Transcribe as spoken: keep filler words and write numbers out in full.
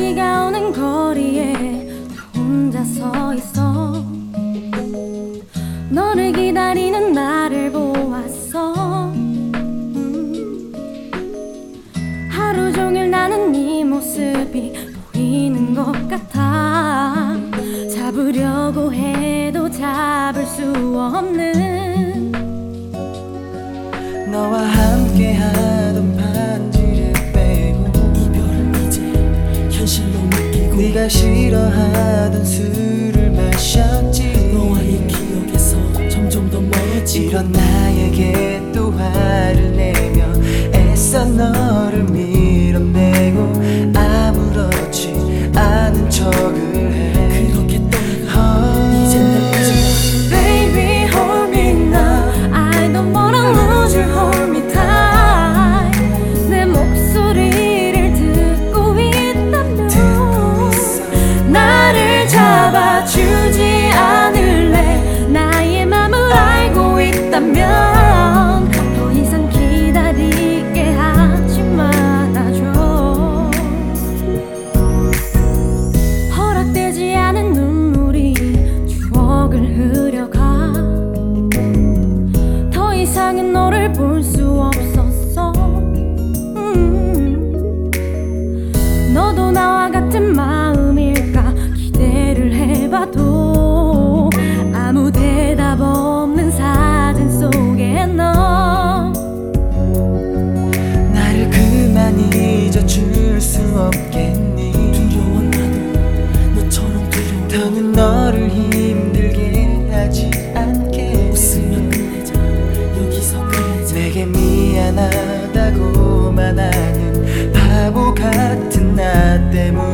비가 오는 거리에 혼자 서 있어. 너를 기다리는 나를 보았어. 음. 하루 종일 나는 네 모습이 보이는 것 같아. 잡으려고 해도 잡을 수 없는 너와 함께하던 반지를 빼고 이별은 이제 현실로 느끼고 네가 싫어하던 술을 마셨지. 너와의 기억에서 점점 더 멀어지고 이런 나에게 또 화를 내며 애써 너를 밀어내고 아무렇지 않은 척을 해. 그렇게 떠나가 이젠 날 잊어가. Baby hold me now, I don't wanna lose you, hold me tight. 내 목소리를 듣고 있다면 나를 잡아주지 않을래. 나의 맘을 알고 있다면 더 이상 기다리게 하지 말아줘. 허락되지 않은 눈물이 추억을 흐려가. 더 이상은 너를 볼 수 없었어. 음. 너도 나와 같은 마음일까 기대를 해봐도 아무 대답 없는 사진 속에 너. 나를 그만 잊어줄 수 없겠니? 두려워 나도 너처럼 두려워. 더는 너를 힘들게 하지 않게. 웃으면 끝내자 여기서 끝내자. 내게 미안하다고만 하는 바보 같은 나 때문에